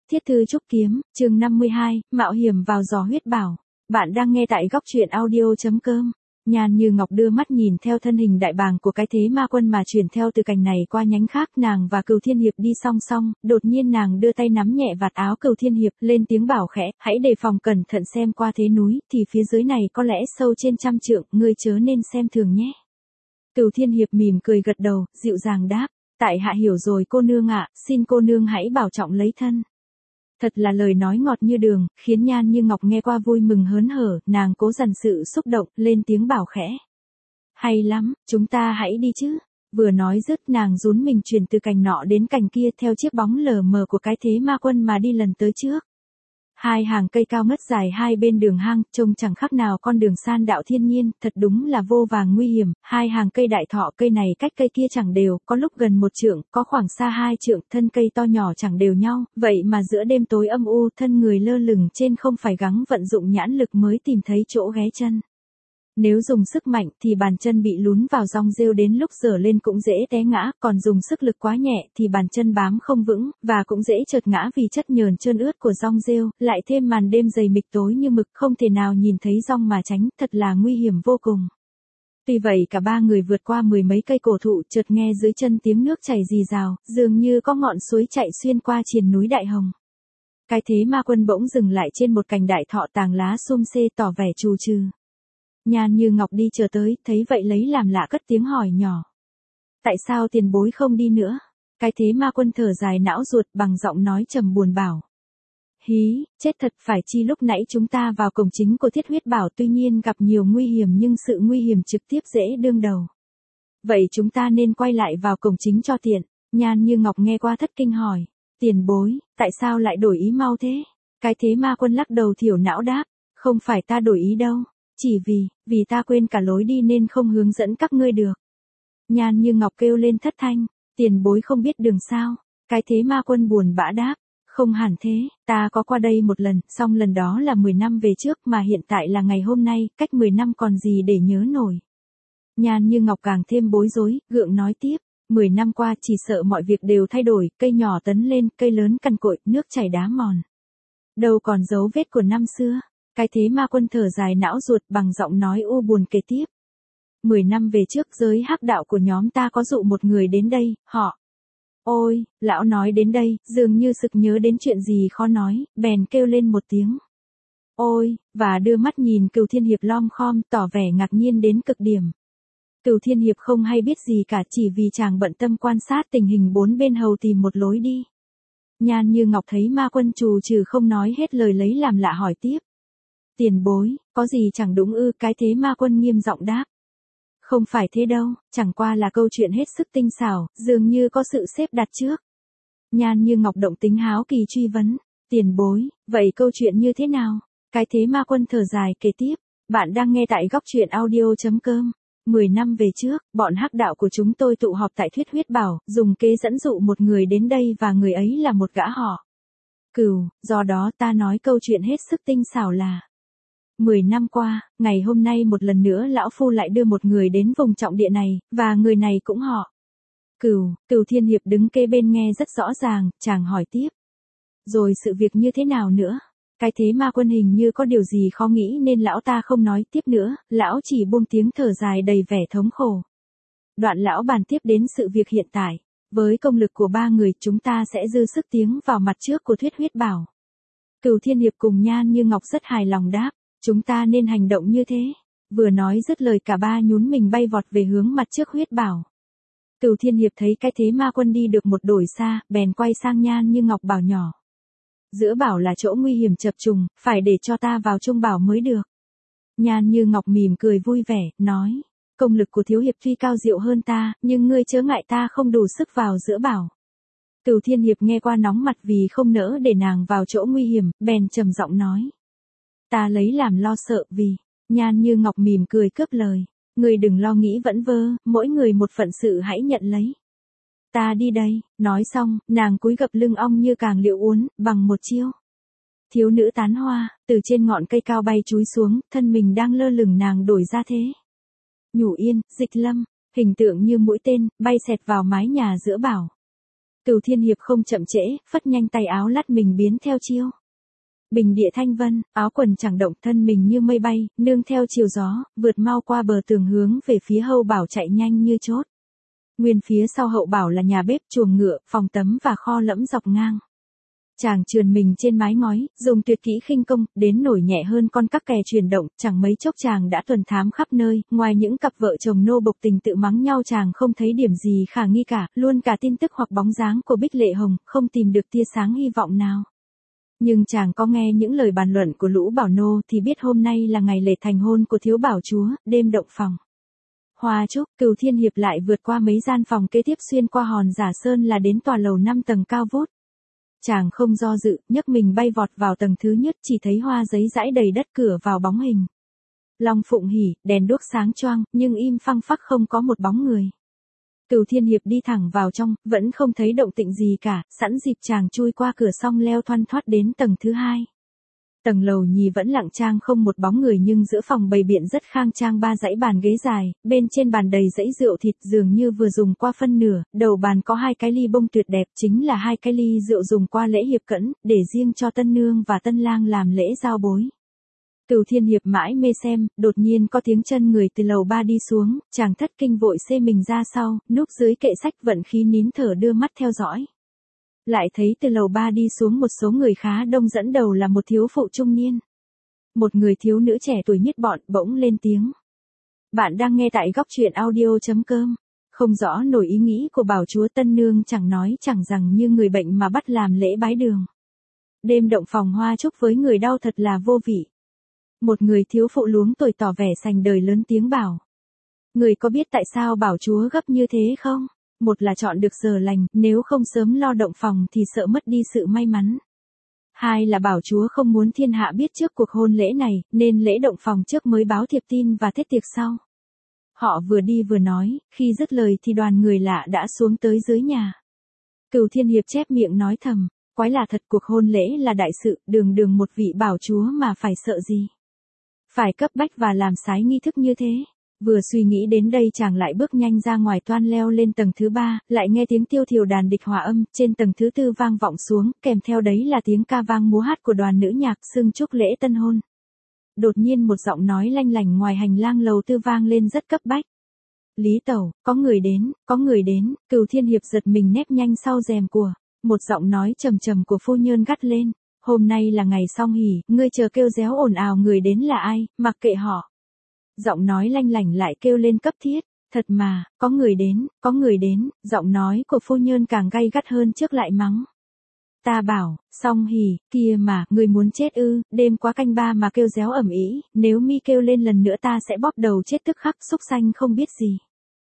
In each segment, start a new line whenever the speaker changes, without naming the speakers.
Thiết thư trúc kiếm, chương 52, mạo hiểm vào gió huyết bảo. Bạn đang nghe tại góc truyện audio.com. Nhan Như Ngọc đưa mắt nhìn theo thân hình đại bàng của cái thế ma quân mà chuyển theo từ cành này qua nhánh khác, nàng và Cửu Thiên Hiệp đi song song, đột nhiên nàng đưa tay nắm nhẹ vạt áo Cửu Thiên Hiệp, lên tiếng bảo khẽ, hãy đề phòng cẩn thận xem qua thế núi, thì phía dưới này có lẽ sâu trên 100 trượng, ngươi chớ nên xem thường nhé. Cửu Thiên Hiệp mỉm cười gật đầu, dịu dàng đáp, tại hạ hiểu rồi cô nương ạ, xin cô nương hãy bảo trọng lấy thân. Thật là lời nói ngọt như đường, khiến Nhan Như Ngọc nghe qua vui mừng hớn hở, nàng cố dằn sự xúc động, lên tiếng bảo khẽ. Hay lắm, chúng ta hãy đi chứ. Vừa nói dứt nàng rún mình chuyển từ cành nọ đến cành kia theo chiếc bóng lờ mờ của cái thế ma quân mà đi lần tới trước. Hai hàng cây cao ngất dài hai bên đường hang, trông chẳng khác nào con đường san đạo thiên nhiên, thật đúng là vô vàng nguy hiểm. Hai hàng cây đại thọ, cây này cách cây kia chẳng đều, có lúc gần 1 trượng, có khoảng xa 2 trượng, thân cây to nhỏ chẳng đều nhau, vậy mà giữa đêm tối âm u, thân người lơ lửng trên không phải gắng vận dụng nhãn lực mới tìm thấy chỗ ghé chân. Nếu dùng sức mạnh thì bàn chân bị lún vào rong rêu, đến lúc giở lên cũng dễ té ngã, còn dùng sức lực quá nhẹ thì bàn chân bám không vững, và cũng dễ trượt ngã vì chất nhờn trơn ướt của rong rêu, lại thêm màn đêm dày mịt tối như mực, không thể nào nhìn thấy rong mà tránh, thật là nguy hiểm vô cùng. Tuy vậy cả ba người vượt qua 10 mấy cây cổ thụ, chợt nghe dưới chân tiếng nước chảy rì rào, dường như có ngọn suối chạy xuyên qua triền núi Đại Hồng. Cái thế ma quân bỗng dừng lại trên một cành đại thọ tàng lá xum xê, tỏ vẻ trù trừ. Nhan Như Ngọc đi chờ tới, thấy vậy lấy làm lạ cất tiếng hỏi nhỏ. Tại sao tiền bối không đi nữa? Cái thế ma quân thở dài não ruột, bằng giọng nói trầm buồn bảo. Hí, chết thật, phải chi lúc nãy chúng ta vào cổng chính của Thiết Huyết Bảo tuy nhiên gặp nhiều nguy hiểm nhưng sự nguy hiểm trực tiếp dễ đương đầu. Vậy chúng ta nên quay lại vào cổng chính cho tiện. Nhan Như Ngọc nghe qua thất kinh hỏi. Tiền bối, tại sao lại đổi ý mau thế? Cái thế ma quân lắc đầu thiểu não đáp. Không phải ta đổi ý đâu. Chỉ vì ta quên cả lối đi nên không hướng dẫn các ngươi được. Nhan Như Ngọc kêu lên thất thanh, tiền bối không biết đường sao? Cái thế ma quân buồn bã đáp, không hẳn thế, ta có qua đây một lần, song lần đó là 10 năm về trước mà hiện tại là ngày hôm nay, cách 10 năm còn gì để nhớ nổi. Nhan Như Ngọc càng thêm bối rối, gượng nói tiếp, 10 năm qua chỉ sợ mọi việc đều thay đổi, cây nhỏ tấn lên, cây lớn cằn cội, nước chảy đá mòn. Đâu còn dấu vết của năm xưa. Cái thế ma quân thở dài não ruột, bằng giọng nói u buồn kể tiếp. 10 năm về trước giới hắc đạo của nhóm ta có dụ một người đến đây, họ. Ôi, lão nói đến đây, dường như sực nhớ đến chuyện gì khó nói, bèn kêu lên một tiếng. Ôi, và đưa mắt nhìn Cửu Thiên Hiệp lom khom, tỏ vẻ ngạc nhiên đến cực điểm. Cửu Thiên Hiệp không hay biết gì cả, chỉ vì chàng bận tâm quan sát tình hình bốn bên hầu tìm một lối đi. Nhan Như Ngọc thấy ma quân trù trừ không nói hết lời lấy làm lạ hỏi tiếp. Tiền bối, có gì chẳng đúng ư? Cái thế ma quân nghiêm giọng đáp. Không phải thế đâu, chẳng qua là câu chuyện hết sức tinh xảo, dường như có sự xếp đặt trước. Nhan Như Ngọc động tính háo kỳ truy vấn. Tiền bối, vậy câu chuyện như thế nào? Cái thế ma quân thở dài kể tiếp. Bạn đang nghe tại góc truyện audio.com. 10 năm về trước, bọn hắc đạo của chúng tôi tụ họp tại Thiết Huyết Bảo, dùng kế dẫn dụ một người đến đây và người ấy là một gã họ Cửu, do đó ta nói câu chuyện hết sức tinh xảo là 10 năm qua, ngày hôm nay một lần nữa lão phu lại đưa một người đến vùng trọng địa này, và người này cũng họ Cửu. Cửu Thiên Hiệp đứng kế bên nghe rất rõ ràng, chàng hỏi tiếp. Rồi sự việc như thế nào nữa? Cái thế ma quân hình như có điều gì khó nghĩ nên lão ta không nói tiếp nữa, lão chỉ buông tiếng thở dài đầy vẻ thống khổ. Đoạn lão bàn tiếp đến sự việc hiện tại. Với công lực của ba người chúng ta sẽ dư sức tiến vào mặt trước của Thiết Huyết Bảo. Cửu Thiên Hiệp cùng Nhan Như Ngọc rất hài lòng đáp. Chúng ta nên hành động như thế. Vừa nói dứt lời cả ba nhún mình bay vọt về hướng mặt trước Huyết Bảo. Cửu Thiên Hiệp thấy cái thế ma quân đi được một đồi xa, bèn quay sang Nhan Như Ngọc bảo nhỏ. Giữa bảo là chỗ nguy hiểm chập trùng, phải để cho ta vào trung bảo mới được. Nhan Như Ngọc mỉm cười vui vẻ, nói. Công lực của thiếu hiệp tuy cao diệu hơn ta, nhưng ngươi chớ ngại ta không đủ sức vào giữa bảo. Cửu Thiên Hiệp nghe qua nóng mặt vì không nỡ để nàng vào chỗ nguy hiểm, bèn trầm giọng nói. Ta lấy làm lo sợ vì. Nhan Như Ngọc mỉm cười cướp lời. Ngươi đừng lo nghĩ vẩn vơ, mỗi người một phận sự hãy nhận lấy. Ta đi đây, nói xong, nàng cúi gập lưng ong như càng liệu uốn, bằng một chiêu. Thiếu nữ tán hoa, từ trên ngọn cây cao bay chúi xuống, thân mình đang lơ lửng nàng đổi ra thế. Nhủ Yên, Dịch Lâm, hình tượng như mũi tên, bay xẹt vào mái nhà giữa bảo. Cửu Thiên Hiệp không chậm trễ, phất nhanh tay áo lắt mình biến theo chiêu. Bình địa thanh vân, áo quần chẳng động, thân mình như mây bay, nương theo chiều gió, vượt mau qua bờ tường hướng về phía Hậu Bảo chạy nhanh như chốt. Nguyên phía sau Hậu Bảo là nhà bếp, chuồng ngựa, phòng tắm và kho lẫm dọc ngang. Chàng trườn mình trên mái ngói, dùng tuyệt kỹ khinh công, đến nổi nhẹ hơn con các kè chuyển động, chẳng mấy chốc chàng đã tuần thám khắp nơi, ngoài những cặp vợ chồng nô bộc tình tự mắng nhau chàng không thấy điểm gì khả nghi cả, luôn cả tin tức hoặc bóng dáng của Bích Lệ Hồng, không tìm được tia sáng hy vọng nào. Nhưng chàng có nghe những lời bàn luận của lũ bảo nô thì biết hôm nay là ngày lễ thành hôn của thiếu bảo chúa, đêm động phòng. Hoa chúc, Cửu Thiên Hiệp lại vượt qua mấy gian phòng kế tiếp xuyên qua hòn giả sơn là đến tòa lầu 5 tầng cao vút. Chàng không do dự, nhấc mình bay vọt vào tầng thứ nhất, chỉ thấy hoa giấy dãi đầy đất, cửa vào bóng hình. Long phụng hỉ, đèn đuốc sáng choang, nhưng im phăng phắc không có một bóng người. Cửu Thiên Hiệp đi thẳng vào trong, vẫn không thấy động tĩnh gì cả, sẵn dịp chàng chui qua cửa xong leo thoăn thoắt đến tầng thứ 2. Tầng lầu nhì vẫn lặng trang không một bóng người, nhưng giữa phòng bày biện rất khang trang, 3 dãy bàn ghế dài, bên trên bàn đầy dãy rượu thịt dường như vừa dùng qua phân nửa, đầu bàn có 2 cái ly bông tuyệt đẹp, chính là 2 cái ly rượu dùng qua lễ hiệp cẫn, để riêng cho tân nương và tân lang làm lễ giao bối. Cửu Thiên Hiệp mãi mê xem, đột nhiên có tiếng chân người từ lầu 3 đi xuống, chàng thất kinh vội xê mình ra sau, núp dưới kệ sách vận khí nín thở đưa mắt theo dõi. Lại thấy từ lầu 3 đi xuống một số người khá đông, dẫn đầu là một thiếu phụ trung niên. Một người thiếu nữ trẻ tuổi nhất bọn bỗng lên tiếng. Bạn đang nghe tại góc truyện audio.com. Không rõ nổi ý nghĩ của bảo chúa, tân nương chẳng nói chẳng rằng như người bệnh mà bắt làm lễ bái đường. Đêm động phòng hoa chúc với người đau thật là vô vị. Một người thiếu phụ luống tuổi tỏ vẻ sành đời lớn tiếng bảo. Người có biết tại sao bảo chúa gấp như thế không? Một là chọn được giờ lành, nếu không sớm lo động phòng thì sợ mất đi sự may mắn. Hai là bảo chúa không muốn thiên hạ biết trước cuộc hôn lễ này, nên lễ động phòng trước mới báo thiệp tin và thiết tiệc sau. Họ vừa đi vừa nói, khi dứt lời thì đoàn người lạ đã xuống tới dưới nhà. Cửu Thiên Hiệp chép miệng nói thầm, quái là thật, cuộc hôn lễ là đại sự, đường đường một vị bảo chúa mà phải sợ gì. Phải cấp bách và làm sái nghi thức như thế. Vừa suy nghĩ đến đây chàng lại bước nhanh ra ngoài, toan leo lên tầng thứ 3, lại nghe tiếng tiêu thiểu đàn địch hòa âm, trên tầng thứ 4 vang vọng xuống, kèm theo đấy là tiếng ca vang múa hát của đoàn nữ nhạc xưng chúc lễ tân hôn. Đột nhiên một giọng nói lanh lảnh ngoài hành lang lầu 4 vang lên rất cấp bách. Lý tẩu, có người đến, có người đến. Cửu Thiên Hiệp giật mình nép nhanh sau rèm của. Một giọng nói trầm trầm của phu nhân gắt lên. Hôm nay là ngày song hỷ, ngươi chờ kêu réo ồn ào người đến là ai, mặc kệ họ. Giọng nói lanh lảnh lại kêu lên cấp thiết. Thật mà, có người đến, có người đến. Giọng nói của phu nhân càng gay gắt hơn trước, lại mắng. Ta bảo, song hỷ, kia mà, người muốn chết ư? Đêm qua canh 3 mà kêu réo ầm ĩ, nếu mi kêu lên lần nữa ta sẽ bóp đầu chết tức khắc, xúc xanh không biết gì.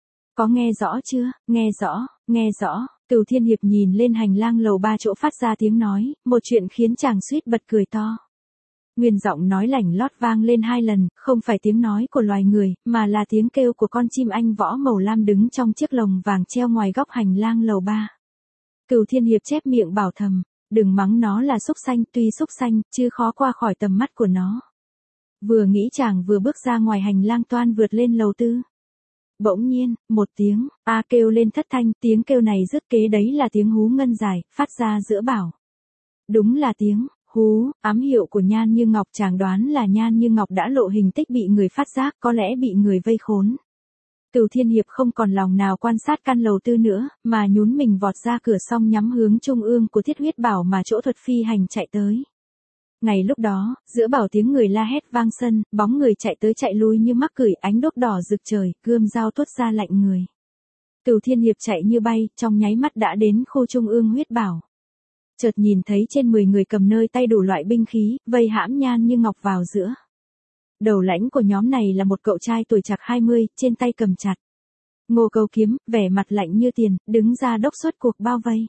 Có nghe rõ chưa? Nghe rõ, nghe rõ. Cửu Thiên Hiệp nhìn lên hành lang lầu 3 chỗ phát ra tiếng nói, một chuyện khiến chàng suýt bật cười to. Nguyên giọng nói lảnh lót vang lên 2 lần, không phải tiếng nói của loài người, mà là tiếng kêu của con chim anh võ màu lam đứng trong chiếc lồng vàng treo ngoài góc hành lang lầu 3. Cửu Thiên Hiệp chép miệng bảo thầm, đừng mắng nó là xúc xanh, tuy xúc xanh, chứ khó qua khỏi tầm mắt của nó. Vừa nghĩ chàng vừa bước ra ngoài hành lang toan vượt lên lầu 4. Bỗng nhiên, một tiếng, kêu lên thất thanh, tiếng kêu này dứt kế đấy là tiếng hú ngân dài, phát ra giữa bảo. Đúng là tiếng hú, ám hiệu của Nhan Như Ngọc, chàng đoán là Nhan Như Ngọc đã lộ hình tích bị người phát giác, có lẽ bị người vây khốn. Cửu Thiên Hiệp không còn lòng nào quan sát căn lầu 4 nữa, mà nhún mình vọt ra cửa xong nhắm hướng trung ương của Thiết Huyết Bảo mà chỗ Thuật Phi Hành chạy tới. Ngày lúc đó, giữa bảo tiếng người la hét vang sân, bóng người chạy tới chạy lui như mắc cửi, ánh đuốc đỏ rực trời, gươm dao tuốt ra lạnh người. Cửu Thiên Hiệp chạy như bay, trong nháy mắt đã đến khu trung ương Huyết Bảo. Chợt nhìn thấy trên 10 người cầm nơi tay đủ loại binh khí, vây hãm Nhan Như Ngọc vào giữa. Đầu lãnh của nhóm này là một cậu trai tuổi chạc 20, trên tay cầm chặt Ngô Câu kiếm, vẻ mặt lạnh như tiền, đứng ra đốc xuất cuộc bao vây.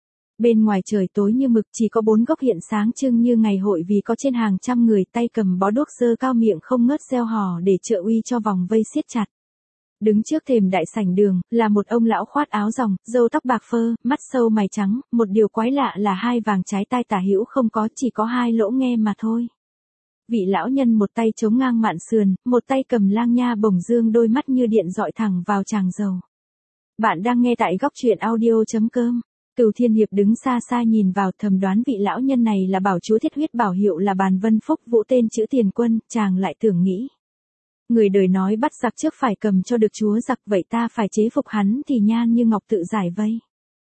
Bên ngoài trời tối như mực, chỉ có 4 góc hiện sáng trưng như ngày hội, vì có trên hàng trăm người tay cầm bó đuốc giơ cao miệng không ngớt reo hò để trợ uy cho vòng vây siết chặt. Đứng trước thềm đại sảnh đường, là một ông lão khoát áo ròng, râu tóc bạc phơ, mắt sâu mày trắng, một điều quái lạ là 2 vàng trái tai tả hữu không có, chỉ có 2 lỗ nghe mà thôi. Vị lão nhân một tay chống ngang mạn sườn, một tay cầm lang nha bổng dương, đôi mắt như điện dọi thẳng vào tràng dầu. Bạn đang nghe tại góc truyện audio.com. Cửu Thiên Hiệp đứng xa xa nhìn vào, thầm đoán vị lão nhân này là bảo chúa thiết huyết bảo, hiệu là Bàn Vân Phúc Vũ, tên chữ Tiền Quân. Chàng lại tưởng nghĩ, người đời nói bắt giặc trước phải cầm cho được chúa giặc, vậy ta phải chế phục hắn thì Nhan Như Ngọc tự giải vây.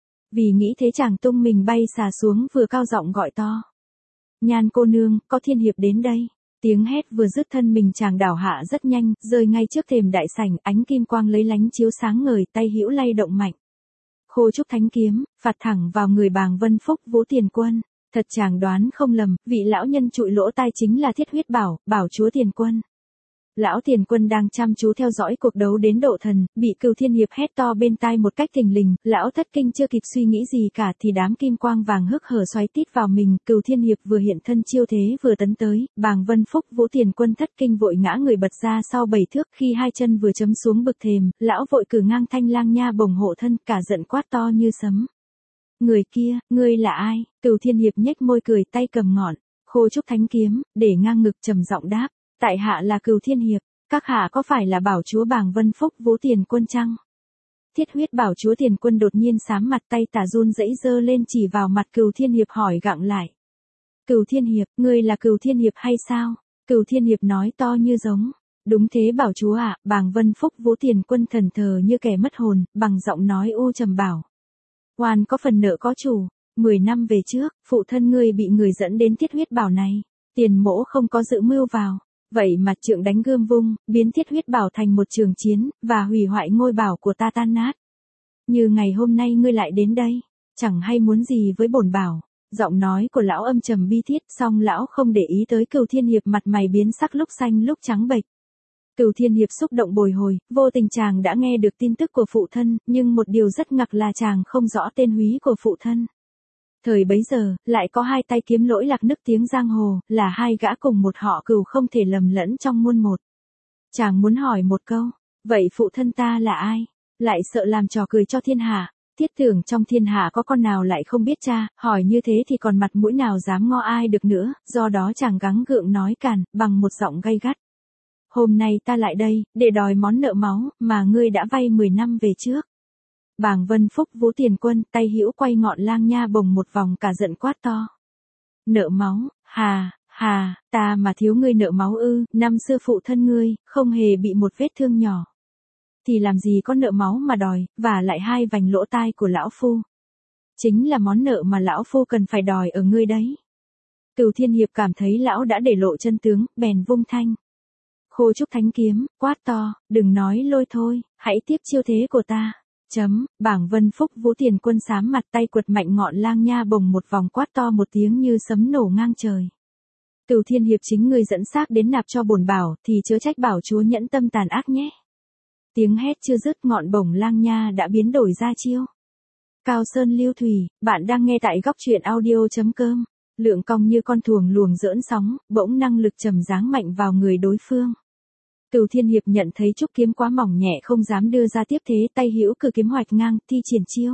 Vì nghĩ thế chàng tung mình bay xà xuống, vừa cao giọng gọi to: Nhan cô nương, có Thiên Hiệp đến đây. Tiếng hét vừa dứt, thân mình chàng đảo hạ rất nhanh, rơi ngay trước thềm đại sảnh, ánh kim quang lấy lánh chiếu sáng ngời, tay hữu lay động mạnh. Khô trúc thánh kiếm, phạt thẳng vào người Bàng Vân Phúc Vũ Tiền Quân. Thật chàng đoán không lầm, vị lão nhân trụi lỗ tai chính là thiết huyết bảo, bảo chúa Tiền Quân. Lão Tiền Quân đang chăm chú theo dõi cuộc đấu đến độ thần, bị Cửu Thiên Hiệp hét to bên tai một cách thình lình, lão thất kinh chưa kịp suy nghĩ gì cả thì đám kim quang vàng hức hở xoáy tít vào mình, Cửu Thiên Hiệp vừa hiện thân chiêu thế vừa tấn tới, Bàng Vân Phúc Vũ Tiền Quân thất kinh vội ngã người bật ra sau 7 thước, khi hai chân vừa chấm xuống bực thềm, lão vội cử ngang thanh lang nha bồng hộ thân, cả giận quát to như sấm: Người kia, ngươi là ai? Cửu Thiên Hiệp nhếch môi cười, tay cầm ngọn khô trúc thánh kiếm, để ngang ngực trầm giọng đáp: Tại hạ là Cửu Thiên Hiệp, các hạ có phải là bảo chúa Bàng Vân Phúc Vũ Tiền Quân chăng? Thiết huyết bảo chúa Tiền Quân đột nhiên sám mặt, tay tả run rẩy giơ lên chỉ vào mặt Cửu Thiên Hiệp hỏi gặng lại: Cửu Thiên Hiệp, ngươi là Cửu Thiên Hiệp hay sao? Cửu Thiên Hiệp nói to như giống: Đúng thế bảo chúa ạ. Bàng Vân Phúc Vũ Tiền Quân thần thờ như kẻ mất hồn, bằng giọng nói u trầm bảo: Oan có phần nợ có chủ, 10 năm về trước, phụ thân ngươi bị người dẫn đến thiết huyết bảo này, Tiền mỗ không có dự mưu vào. Vậy mà trượng đánh gươm vung, biến thiết huyết bảo thành một trường chiến, và hủy hoại ngôi bảo của ta tan nát. Như ngày hôm nay ngươi lại đến đây, chẳng hay muốn gì với bổn bảo. Giọng nói của lão âm trầm bi thiết, song lão không để ý tới Cửu Thiên Hiệp mặt mày biến sắc lúc xanh lúc trắng bệch. Cửu Thiên Hiệp xúc động bồi hồi, vô tình chàng đã nghe được tin tức của phụ thân, nhưng một điều rất ngặc là chàng không rõ tên húy của phụ thân. Thời bấy giờ, lại có hai tay kiếm lỗi lạc nức tiếng giang hồ, là hai gã cùng một họ Cửu không thể lầm lẫn trong muôn một. Chàng muốn hỏi một câu, vậy phụ thân ta là ai? Lại sợ làm trò cười cho thiên hạ, thiết tưởng trong thiên hạ có con nào lại không biết cha, hỏi như thế thì còn mặt mũi nào dám ngó ai được nữa, do đó chàng gắng gượng nói càn, bằng một giọng gay gắt. Hôm nay ta lại đây, để đòi món nợ máu, mà ngươi đã vay 10 năm về trước. Bàng Vân Phúc Vũ Tiền Quân, tay hữu quay ngọn lang nha bồng một vòng, cả giận quát to: Nợ máu, hà, ta mà thiếu ngươi nợ máu ư? Năm xưa phụ thân ngươi, không hề bị một vết thương nhỏ. Thì làm gì có nợ máu mà đòi, và lại hai vành lỗ tai của lão phu. Chính là món nợ mà lão phu cần phải đòi ở ngươi đấy. Cửu Thiên Hiệp cảm thấy lão đã để lộ chân tướng, bèn vung thanh khô trúc thánh kiếm, quát to: Đừng nói lôi thôi, hãy tiếp chiêu thế của ta. Bàng Vân Phúc Vũ Tiền Quân sám mặt, tay quật mạnh ngọn lang nha bồng một vòng, quát to một tiếng như sấm nổ ngang trời. Cửu Thiên Hiệp, chính người dẫn xác đến nạp cho bổn bảo, thì chớ trách bảo chúa nhẫn tâm tàn ác nhé. Tiếng hét chưa dứt, ngọn bổng lang nha đã biến đổi ra chiêu Cao Sơn Lưu Thủy. Bạn đang nghe tại góc truyện audio.com. Lượng cong như con thuồng luồng dỡn sóng, bỗng năng lực trầm giáng mạnh vào người đối phương. Cửu Thiên Hiệp nhận thấy trúc kiếm quá mỏng nhẹ, không dám đưa ra tiếp thế, tay hữu cử kiếm hoạch ngang, thi triển chiêu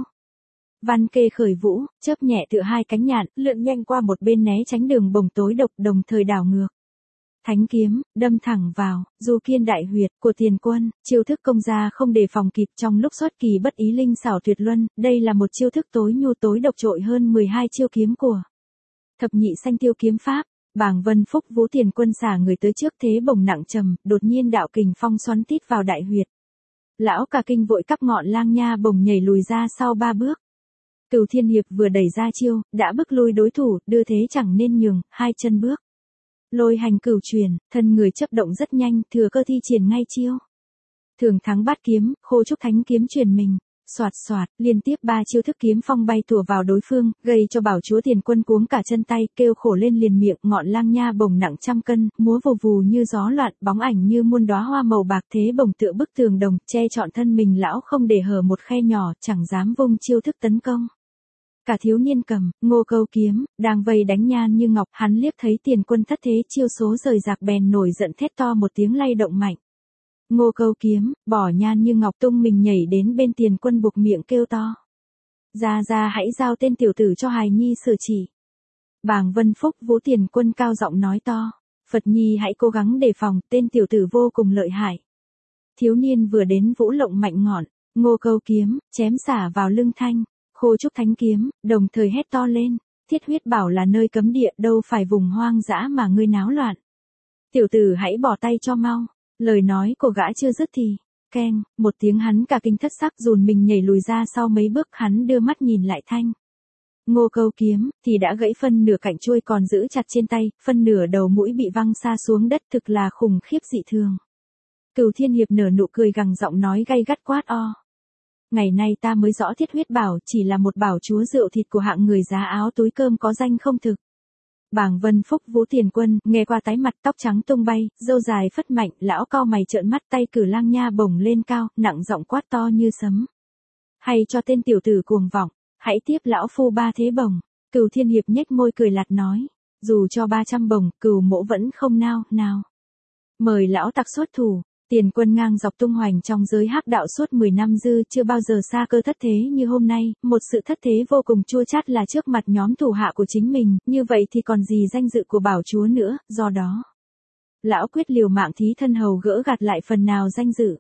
Văn Kê khởi vũ, chớp nhẹ tựa hai cánh nhạn, lượn nhanh qua một bên né tránh đường bồng tối độc, đồng thời đảo ngược. Thánh kiếm, đâm thẳng vào, du kiên đại huyệt của Tiền Quân, chiêu thức công ra không đề phòng kịp, trong lúc xuất kỳ bất ý linh xảo tuyệt luân, đây là một chiêu thức tối nhu tối độc, trội hơn 12 chiêu kiếm của Thập Nhị Sanh Tiêu kiếm pháp. Bàng Vân Phúc Vũ Tiền Quân xả người tới trước, thế bổng nặng trầm, đột nhiên đạo kình phong xoắn tít vào đại huyệt. Lão cả kinh vội cắp ngọn lang nha bổng nhảy lùi ra sau 3 bước. Cửu Thiên Hiệp vừa đẩy ra chiêu, đã bức lui đối thủ, đưa thế chẳng nên nhường, hai chân bước lôi hành cửu truyền, thân người chấp động rất nhanh, thừa cơ thi triển ngay chiêu Thường Thắng Bát Kiếm, khô trúc thánh kiếm truyền mình. Soạt soạt, liên tiếp 3 chiêu thức kiếm phong bay tủa vào đối phương, gây cho bảo chúa Tiền Quân cuống cả chân tay, kêu khổ lên liền miệng. Ngọn lang nha bồng nặng trăm cân, múa vù vù như gió loạn, bóng ảnh như muôn đóa hoa màu bạc, thế bồng tựa bức tường đồng, che trọn thân mình lão không để hở một khe nhỏ, chẳng dám vung chiêu thức tấn công. Cả thiếu niên cầm Ngô Câu kiếm đang vây đánh Nhan Như Ngọc, hắn liếc thấy Tiền Quân thất thế chiêu số rời rạc, bèn nổi giận thét to một tiếng lay động mạnh. Ngô Câu kiếm, bỏ Nhan Như Ngọc, tung mình nhảy đến bên Tiền Quân, buộc miệng kêu to: Ra hãy giao tên tiểu tử cho hài nhi xử chỉ. Bàng Vân Phúc Vũ Tiền Quân cao giọng nói to: Phật nhi hãy cố gắng đề phòng, tên tiểu tử vô cùng lợi hại. Thiếu niên vừa đến vũ lộng mạnh ngọn Ngô Câu kiếm, chém xả vào lưng thanh Khô trúc thánh kiếm, đồng thời hét to lên, Thiết Huyết Bảo là nơi cấm địa, đâu phải vùng hoang dã mà ngươi náo loạn. Tiểu tử hãy bỏ tay cho mau. Lời nói của gã chưa dứt thì, keng, một tiếng hắn cả kinh thất sắc dùn mình nhảy lùi ra sau mấy bước, hắn đưa mắt nhìn lại Thanh Ngô Câu kiếm, thì đã gãy phân nửa cạnh chuôi còn giữ chặt trên tay, phân nửa đầu mũi bị văng xa xuống đất, thực là khủng khiếp dị thường. Cửu Thiên Hiệp nở nụ cười gằn giọng nói gay gắt quát o. Ngày nay ta mới rõ Thiết Huyết Bảo chỉ là một bảo chúa rượu thịt của hạng người giá áo túi cơm có danh không thực. Bàng Vân Phúc Vũ Tiền Quân, nghe qua tái mặt, tóc trắng tung bay, râu dài phất mạnh, lão cau mày trợn mắt, tay cử lang nha bổng lên cao, nặng giọng quát to như sấm. Hay cho tên tiểu tử cuồng vọng, hãy tiếp lão phu 3 thế bổng. Cửu Thiên Hiệp nhếch môi cười lạt nói, dù cho 300 bổng, Cửu mỗ vẫn không nào. Mời lão tặc xuất thủ. Tiền Quân ngang dọc tung hoành trong giới hắc đạo suốt 10 năm dư, chưa bao giờ xa cơ thất thế như hôm nay, một sự thất thế vô cùng chua chát là trước mặt nhóm thủ hạ của chính mình, như vậy thì còn gì danh dự của bảo chúa nữa, do đó. Lão quyết liều mạng thí thân hầu gỡ gạt lại phần nào danh dự.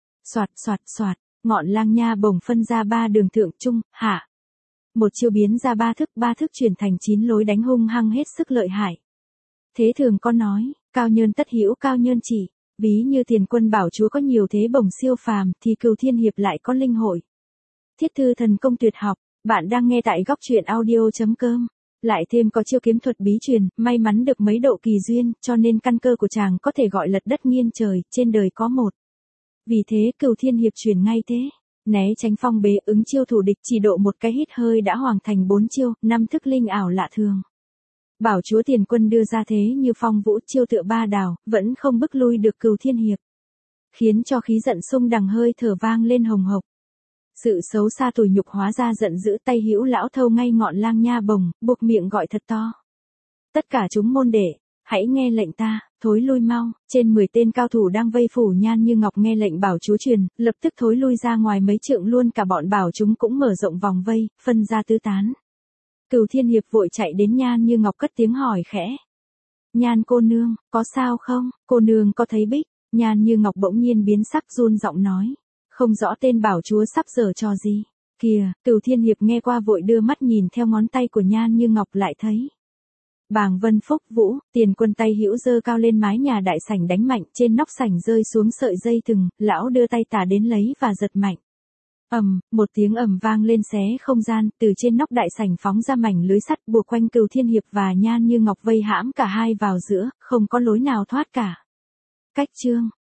Soạt, ngọn lang nha bổng phân ra 3 đường thượng trung, hạ. Một chiêu biến ra 3 thức chuyển thành 9 lối đánh hung hăng hết sức lợi hại. Thế thường có nói, cao nhơn tất hữu cao nhơn chỉ. Ví như Tiền Quân bảo chúa có nhiều thế bổng siêu phàm thì Cửu Thiên Hiệp lại có linh hội. Thiết thư thần công tuyệt học, bạn đang nghe tại góc truyện audio.com. Lại thêm có chiêu kiếm thuật bí truyền, may mắn được mấy độ kỳ duyên, cho nên căn cơ của chàng có thể gọi lật đất nghiêng trời, trên đời có một. Vì thế Cửu Thiên Hiệp chuyển ngay thế, né tránh phong bế, ứng chiêu thủ địch, chỉ độ một cái hít hơi đã hoàn thành 4 chiêu, 5 thức linh ảo lạ thường. Bảo chúa Tiền Quân đưa ra thế như phong vũ, chiêu tựa ba đào, vẫn không bức lui được Cửu Thiên Hiệp. Khiến cho khí giận sung đằng hơi thở vang lên hồng hộc. Sự xấu xa tủi nhục hóa ra giận dữ, tay hữu lão thâu ngay ngọn lang nha bồng, buộc miệng gọi thật to. Tất cả chúng môn đệ, hãy nghe lệnh ta, thối lui mau. Trên 10 tên cao thủ đang vây phủ Nhan Như Ngọc nghe lệnh bảo chúa truyền, lập tức thối lui ra ngoài mấy trượng, luôn cả bọn bảo chúng cũng mở rộng vòng vây, phân ra tứ tán. Cửu Thiên Hiệp vội chạy đến Nhan Như Ngọc cất tiếng hỏi khẽ. Nhan cô nương, có sao không? Cô nương có thấy Bích? Nhan Như Ngọc bỗng nhiên biến sắc, run giọng nói. Không rõ tên bảo chúa sắp giở trò gì. Kìa, Cửu Thiên Hiệp nghe qua vội đưa mắt nhìn theo ngón tay của Nhan Như Ngọc, lại thấy. Bàng Vân Phúc Vũ, Tiền Quân tay hữu giơ cao lên mái nhà đại sảnh đánh mạnh, trên nóc sảnh rơi xuống sợi dây thừng, lão đưa tay tả đến lấy và giật mạnh. Một tiếng ầm vang lên xé không gian, từ trên nóc đại sảnh phóng ra mảnh lưới sắt buộc quanh Cửu Thiên Hiệp và Nhan Như Ngọc, vây hãm cả hai vào giữa, không có lối nào thoát cả. Cách chương